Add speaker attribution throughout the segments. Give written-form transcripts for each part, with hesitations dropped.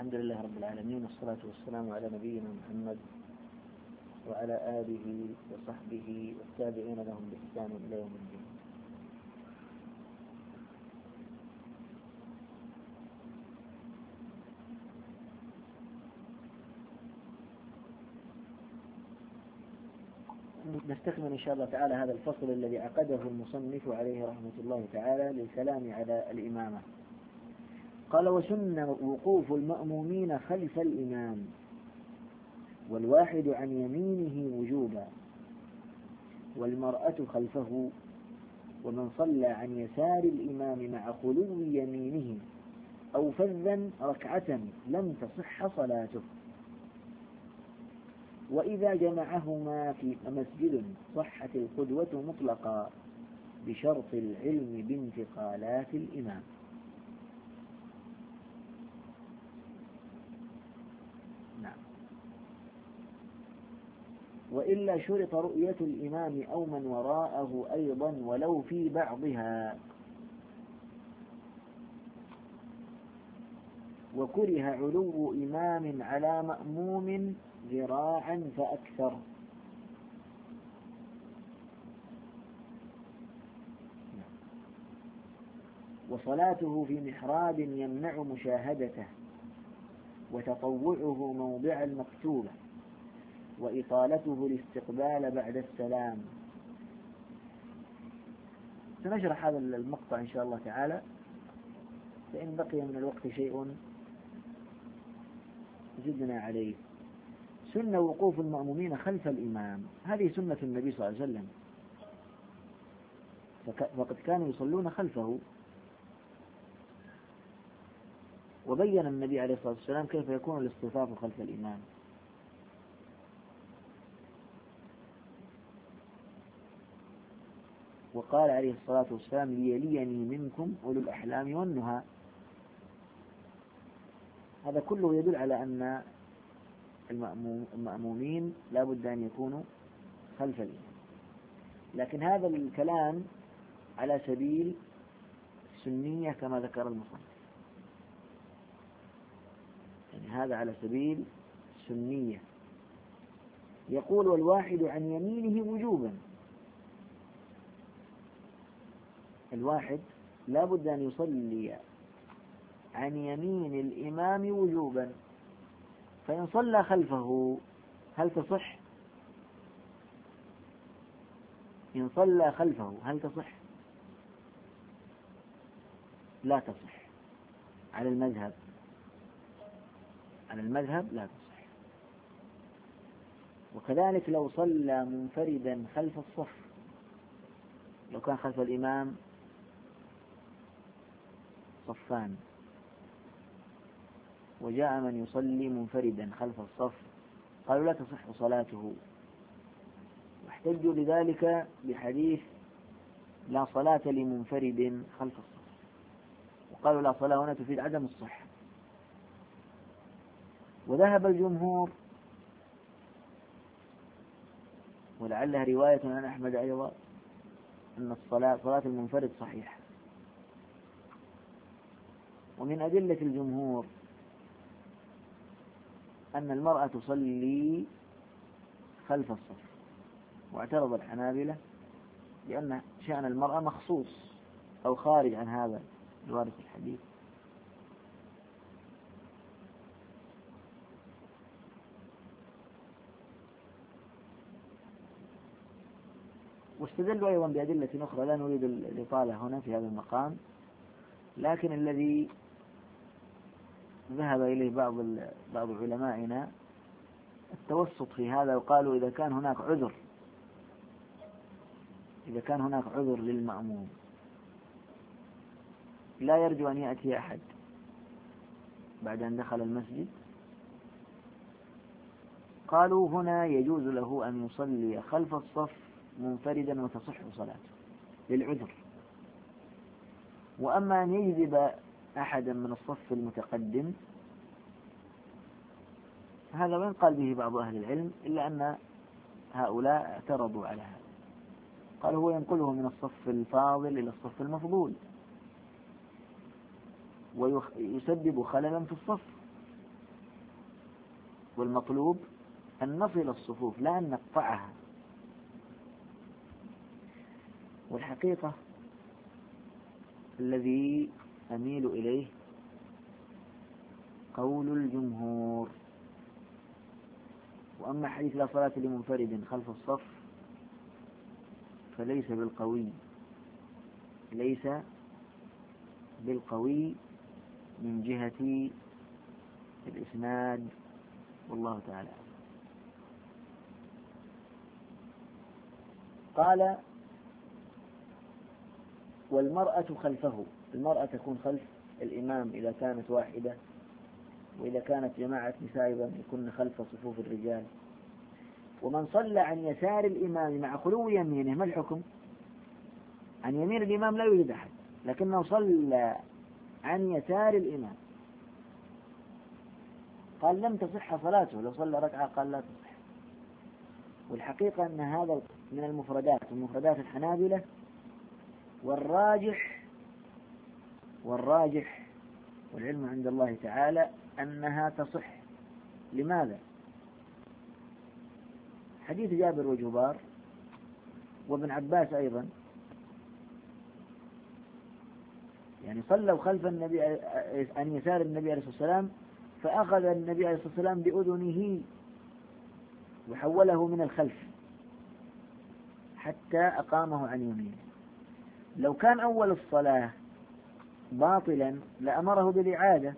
Speaker 1: الحمد لله رب العالمين، والصلاة والسلام على نبينا محمد وعلى آله وصحبه والتابعين لهم بإحسان إلى يوم الدين. نستكمل إن شاء الله تعالى هذا الفصل الذي عقده المصنف عليه رحمة الله تعالى للكلام على الإمامة. قال: وسن وقوف المأمومين خلف الإمام والواحد عن يمينه وجوبا، والمرأة خلفه، ومن صلى عن يسار الإمام مع خلو يمينه أو فذا ركعة لم تصح صلاته، وإذا جمعهما في مسجد صحت القدوة مطلقا بشرط العلم بانتقالات الإمام. نعم. وإلا شرط رؤية الإمام أو من وراءه أيضا ولو في بعضها، وكره علو إمام على مأموم ذراعا فأكثر. وصلاته في محراب يمنع مشاهدته، وتطوعه موضع المكتوبة، وإطالته الاستقبال بعد السلام. سنشرح هذا المقطع إن شاء الله تعالى، فإن بقي من الوقت شيء زدنا عليه. سنة وقوف المأمومين خلف الإمام، هذه سنة النبي صلى الله عليه وسلم، فقد كانوا يصلون خلفه، وبين النبي عليه الصلاة والسلام كيف يكون الاصطفاف خلف الإمام. وقال عليه الصلاة والسلام: ليليني منكم أولو الأحلام والنهى. هذا كله يدل على أن المأمومين لا بد أن يكونوا خلف الإمام، لكن هذا الكلام على سبيل السنية كما ذكر المصنف، يعني هذا على سبيل السنية. يقول: والواحد عن يمينه وجوبا، الواحد لا بد أن يصلي عن يمين الإمام وجوبا، فإن صلى خلفه هل تصح؟ إن صلى خلفه هل تصح؟ لا تصح على المذهب، على المذهب لا تصح. وكذلك لو صلى منفردا خلف الصف، لو كان خلف الإمام صفان وجاء من يصلي منفردا خلف الصف، قالوا لا تصح صلاته، واحتجوا لذلك بحديث لا صلاة لمنفرد خلف الصف، وقالوا لا صلاة هنا تفيد عدم الصحة. وذهب الجمهور، ولعلها رواية عن أحمد أيضا، أن صلاة المنفرد صحيحة. ومن أدلة الجمهور أن المرأة تصلي خلف الصف، واعترض الحنابلة لأن شأن المرأة مخصوص أو خارج عن هذا الوارد في الحديث. واستدلوا أيضا بأدلة أخرى لا نريد الإطالة هنا في هذا المقام، لكن الذي ذهب إليه بعض علمائنا التوسط في هذا، وقالوا إذا كان هناك عذر للمأموم لا يرجو أن يأتي أحد بعد أن دخل المسجد، قالوا هنا يجوز له أن يصلي خلف الصف منفردا وتصح صلاته للعذر. وأما أن يجذب أحدا من الصف المتقدم هذا وين قال به بعض أهل العلم، إلا أن هؤلاء اعترضوا على هذا، قال هو ينقله من الصف الفاضل إلى الصف المفضول ويسبب خللا في الصف، والمطلوب أن نصل الصفوف لا أن نقطعها. والحقيقة الذي أميل إليه قول الجمهور. وأما حديث لا صلاة لمنفرد خلف الصف فليس بالقوي، ليس بالقوي من جهة الإسناد، والله تعالى. قال: والمرأة خلفه، المرأة تكون خلف الإمام إذا كانت واحدة، وإذا كانت جماعة نساء أيضا يكون خلف صفوف الرجال. ومن صلى عن يسار الإمام مع خلو يمينه، ما الحكم؟ عن يمين الإمام لا يوجد أحد، لكنه صلى عن يسار الإمام، قال لم تصح صلاته، لو صلى ركعة قال لا تصح. والحقيقة أن هذا من المفردات، ومفردات الحنابلة، والراجح والعلم عند الله تعالى أنها تصح. لماذا؟ حديث جابر وجبار وابن عباس أيضا، يعني صلوا خلف النبي عن يسار النبي عليه الصلاة والسلام، فأخذ النبي عليه الصلاة والسلام بأذنه وحوله من الخلف حتى أقامه عن يمينه. لو كان أول الصلاة باطلا لأمره بالإعادة،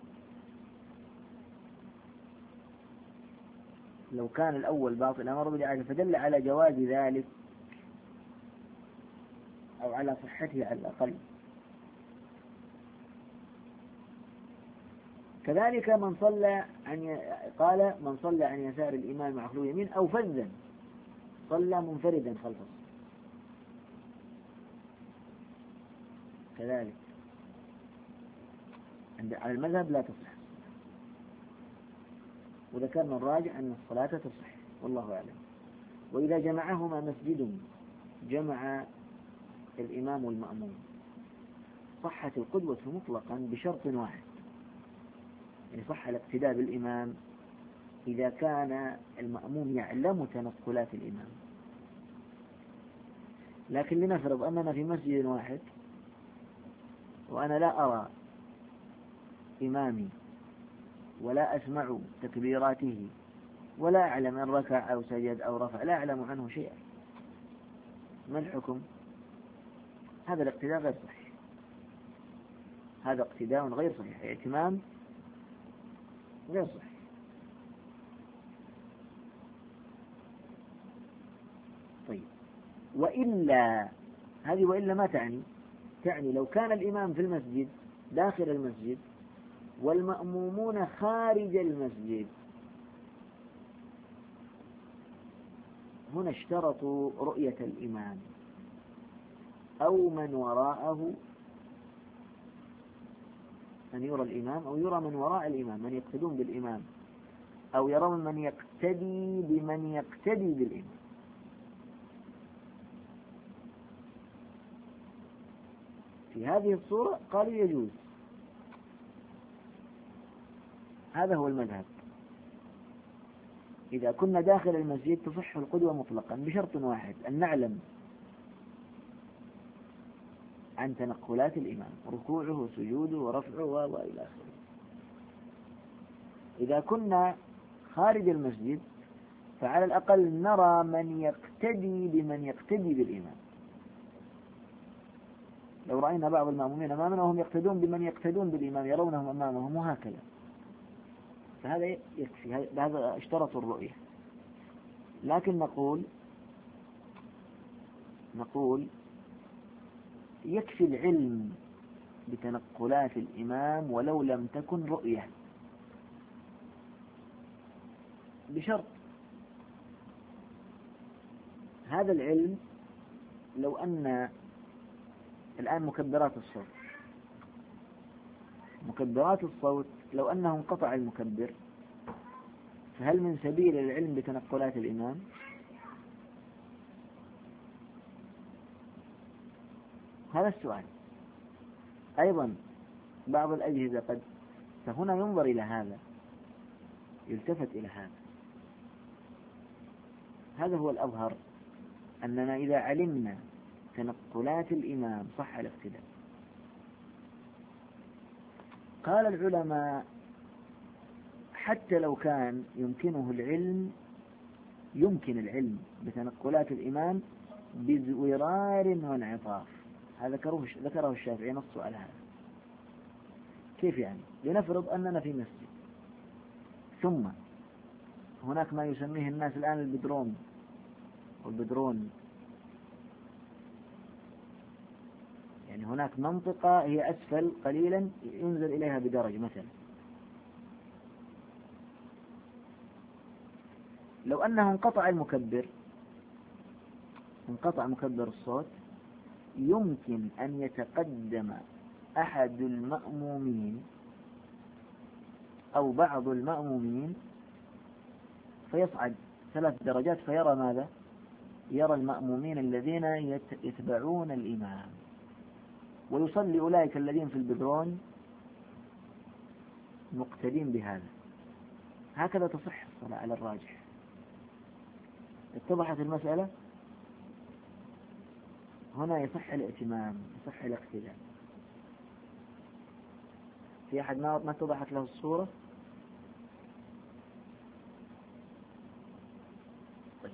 Speaker 1: لو كان الأول باطل أمره بالإعادة، فدل على جواز ذلك أو على صحته على الأقل. كذلك من صلى قال: من صلى عن يسار الإمام مع خلو يمين أو فذا، صلى منفردا خلفه، كذلك على المذهب لا تصح. وذكرنا الراجع أن الصلاة تصح، والله أعلم. وإذا جمعهما مسجد جمع الإمام والمأموم صحت القدوة مطلقا بشرط واحد، يعني صح الاقتداء بالإمام إذا كان المأموم يعلم تنقلات الإمام. لكن لنفرض أننا في مسجد واحد وأنا لا أرى إمامي ولا أسمع تكبيراته ولا أعلم أن ركع أو سجد أو رفع، لا أعلم عنه شيئا، ما الحكم؟ هذا الاقتداء غير صحيح، هذا اقتداء غير صحيح، ائتمام غير صحيح. طيب، وإلا، هذه وإلا ما تعني لو كان الإمام في المسجد داخل المسجد والمأمومون خارج المسجد، هنا اشترطوا رؤية الإمام أو من وراءه، أن يرى الإمام أو يرى من وراء الإمام، من يقتدون بالإمام أو يرون من يقتدي بمن يقتدي بالإمام. في هذه الصورة قالوا يجوز، هذا هو المذهب. إذا كنا داخل المسجد تصح القدوة مطلقا بشرط واحد، أن نعلم عن تنقلات الإمام، ركوعه وسجوده ورفعه وإلى آخره. إذا كنا خارج المسجد فعلى الأقل نرى من يقتدي بمن يقتدي بالإمام. لو رأينا بعض المأمومين أمامنا وهم يقتدون بمن يقتدون بالإمام، يرونهم أمامهم وهكذا، فهذا يكفي، هذا اشترط الرؤية. لكن نقول يكفي العلم بتنقلات الإمام ولو لم تكن رؤية، بشرط هذا العلم. لو أن الآن مكبرات الصوت لو أنه انقطع المكبر، فهل من سبيل العلم بتنقلات الإمام؟ هذا السؤال. أيضا بعض الأجهزة فهنا ينظر إلى هذا، يلتفت إلى هذا هو الأظهر، أننا إذا علمنا تنقلات الإمام صح الاقتداء. قال العلماء حتى لو كان يمكن العلم بتنقلات الإمام بزورار وانعطاف، هذا ذكره الشافعي نص على هذا. كيف يعني؟ لنفرض أننا في مسجد، ثم هناك ما يسميه الناس الآن البدرون، يعني هناك منطقة هي أسفل قليلا ينزل إليها بدرج مثلا. لو أنه انقطع مكبر الصوت، يمكن أن يتقدم أحد المأمومين أو بعض المأمومين فيصعد 3 درجات فيرى ماذا؟ يرى المأمومين الذين يتبعون الإمام، ويصلي أولئك الذين في البدرون مقتدين بهذا. هكذا تصح الصلاة على الراجح. اتضحت المسألة؟ هنا يصح الائتمام، يصح الاقتداء. في أحد ما اتضحت له الصورة؟ طيب.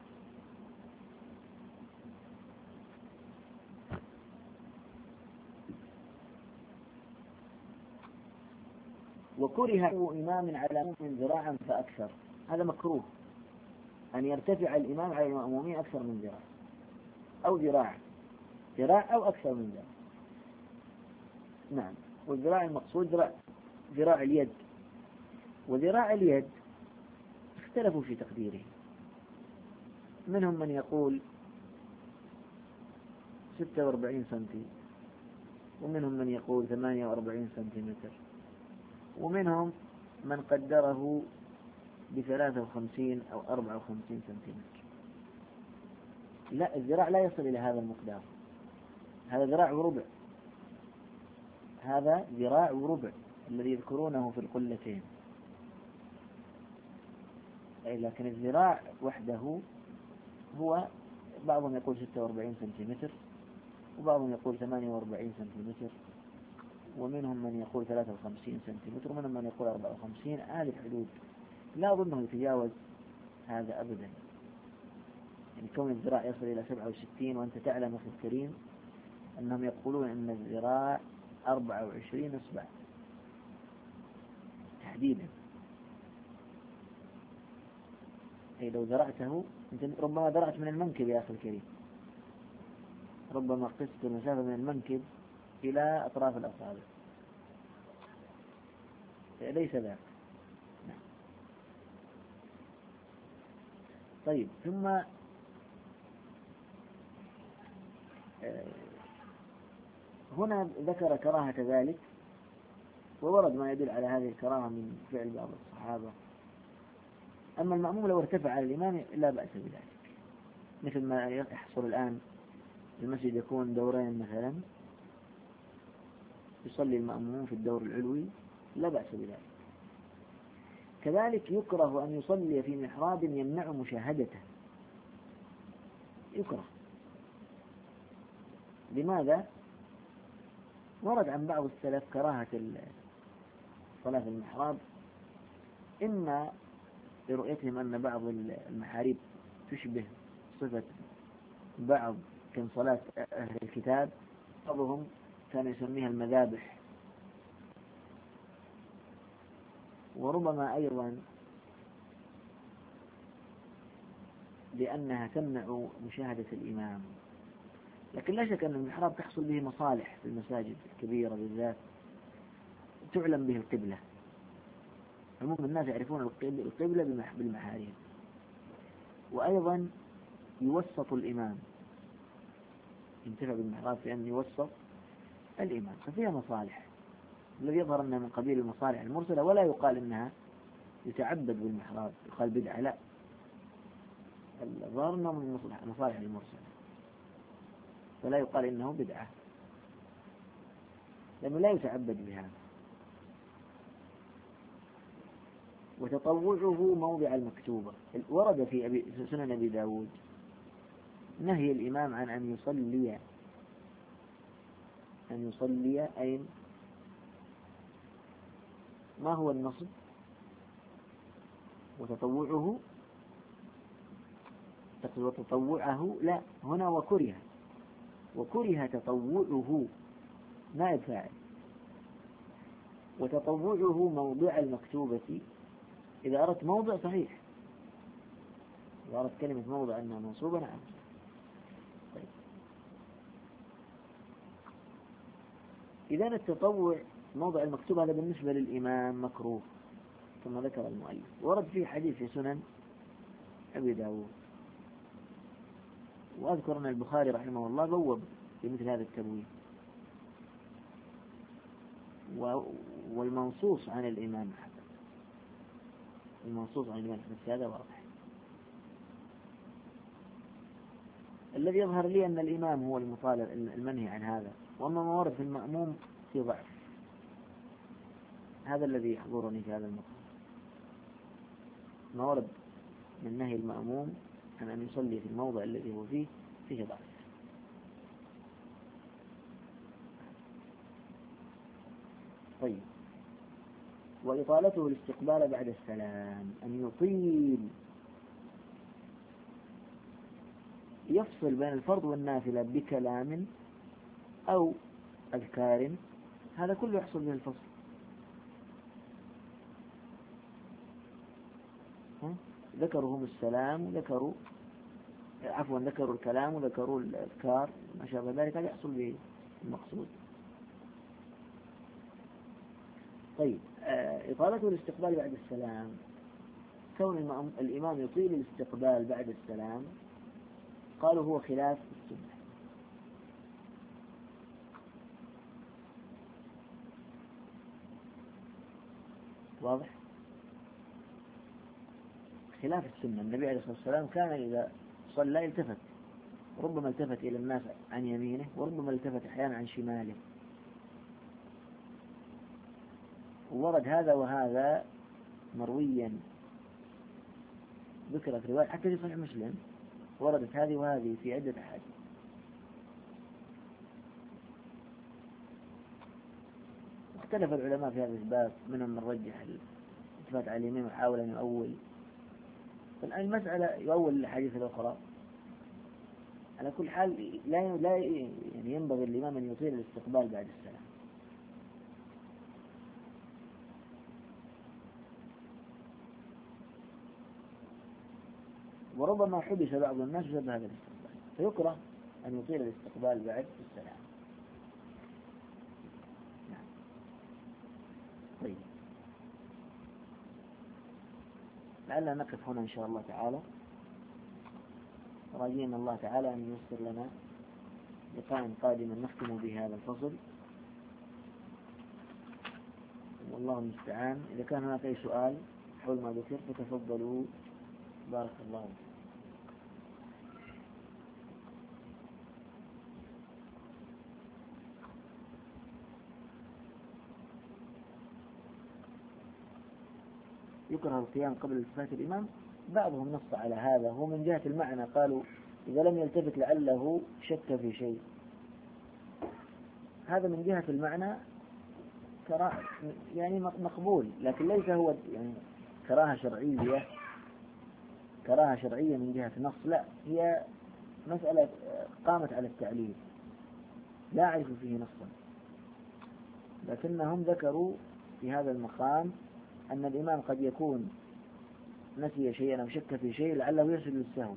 Speaker 1: وكره إمام على مؤمن ذراعا فأكثر، هذا مكروه، أن يرتفع الإمام على المأمومين أكثر من ذراع أو ذراع أو أكثر من ذراع. نعم. والذراع المقصود ذراع اليد، وذراع اليد اختلفوا في تقديره. منهم من يقول 46 سنتي، ومنهم من يقول 48 سنتيمتر، ومنهم من قدره ب53 أو 54 سنتيمتر. لا، الذراع لا يصل إلى هذا المقدار، هذا ذراع وربع الذي يذكرونه في القلتين. لكن الذراع وحده هو، بعضهم يقول 46 سنتيمتر، وبعضهم يقول 48 سنتيمتر، ومنهم من يقول 53 سنتيمتر، ومنهم من يقول 54. هذه الحدود لا أظنه يتجاوز هذا أبدا. يعني كون الذراع يصل إلى 67، وأنت تعلم أخي الكريم أنهم يقولون أن الذراع 24 إصبع تحديدا. أي لو ذرعته، أنت ربما ذرعت من المنكب يا أخي الكريم، ربما قست المسافة من المنكب إلى أطراف الأصابع، ليس ذاك. نعم. طيب، ثم هنا ذكر كراهة ذلك، وورد ما يدل على هذه الكراهة من فعل بعض الصحابة. أما المأموم لو ارتفع على الإمام لا بأس بذلك، مثل ما يحصل الآن المسجد يكون دورين مثلا، يصلي المأموم في الدور العلوي، لا بأس بذلك. كذلك يكره أن يصلي في محراب يمنع مشاهدته، يكره. لماذا؟ ورد عن بعض السلف كراهة الصلاة في المحراب، إما لرؤيتهم أن بعض المحاريب تشبه صفة بعض كصلاة أهل الكتاب، بعضهم كان يسميها المذابح، وربما أيضا لأنها تمنع مشاهدة الإمام. لكن لا شك أن المحراب تحصل به مصالح في المساجد الكبيرة بالذات، تعلم به القبلة، عموم الناس يعرفون القبلة بالمحاريب، وأيضا يوسط الإمام، ينتفع بالمحراب في أن يوسط الإمام، ففيها مصالح. الذي يظهر أنها من قبيل المصالح المرسلة، ولا يقال أنها يتعبد بالمحراب، يقال بدعة، لا، الظاهر أنه من المصالح المرسلة، فلا يقال إنه بدعة، لأنه لا يتعبد بها. وتطوعه موضع المكتوبة. ورد في سنن أبي داود نهي الإمام عن أن يصلي أين؟ ما هو النصب؟ وتطوعه لا، هنا وكره تطوعه نائب فاعل، وتطوعه موضع المكتوبة. إذا أردت موضع صحيح، إذا أردت كلمة موضع أنها منصوبة نعم. طيب. إذا التطوع موضع المكتوب هذا بالنسبة للإمام مكروه ثم ذكر المؤلف. ورد فيه حديث في سنن أبي داود، وأذكر أن البخاري رحمه الله بوب في مثل هذا التبويب، والمنصوص عن الإمام أحمد، هذا واضح. الذي يظهر لي أن الإمام هو المطالب المنهي عن هذا، وأما ما ورد في المأموم في ضعف. هذا الذي يحضرني في هذا المقام، ما ورد من نهي المأموم عن أن يصلي في الموضع الذي هو فيه ضعف. طيب. وإطالته الاستقبال بعد السلام، أن يطيل، يفصل بين الفرض والنافلة بكلام أو أذكار، هذا كله يحصل به الفصل. ذكروا هم السلام ذكروا الكلام وذكروا الأذكار ما شابه ذلك، هذا يحصل به المقصود. طيب. إطالته الاستقبال بعد السلام، كون الإمام يطيل الاستقبال بعد السلام قالوا هو خلاف السنة. واضح؟ خلاف السنة. النبي عليه الصلاة والسلام كان إذا صلى التفت، ربما التفت إلى الناس عن يمينه وربما التفت أحيانا عن شماله. وورد هذا وهذا مرويا، ذكرت رواية حتى في صحيح مسلم وردت هذه وهذه في عدة أحاديث. اختلف العلماء في هذا الباب، منهم من رجح الالتفات على اليمين وحاول أن يؤول. المسألة يؤول الأحاديث الأخرى. على كل حال لا ينبغي الإمام أن يطيل الاستقبال بعد السلام. وربما حبس بعض الناس بسبب هذا الاستقبال، فيكره أن يطيل الاستقبال بعد السلام. نعم. طيب. لعلنا نقف هنا إن شاء الله تعالى، راجين الله تعالى أن ييسر لنا لقاء قادما نختم به هذا الفصل، والله المستعان. إذا كان هناك أي سؤال حول ما ذكر فتفضلوا، بارك الله فيكم. يكره القيام قبل التفات الإمام، بعضهم نص على هذا، هو من جهة المعنى قالوا إذا لم يلتفت لعله شك في شيء. هذا من جهة المعنى يعني مقبول، لكن ليس هو يعني كراهة شرعية من جهة نص، لا، هي مسألة قامت على التعليل، لا أعرف فيه نصا، لكنهم ذكروا في هذا المقام أن الإمام قد يكون نسي شيئا أو شك في شيء لعله يسجد للسهو.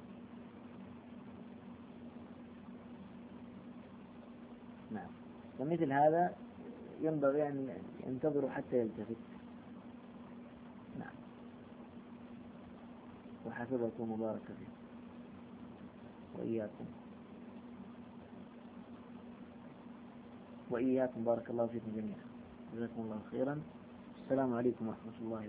Speaker 1: نعم. ومثل هذا ينبغي أن ينتظروا حتى يلتفت. نعم. وحفظكم وبارك فيكم وإياكم بارك الله فيكم جميعا. جزاكم الله خيرا. السلام عليكم ورحمة الله وبركاته.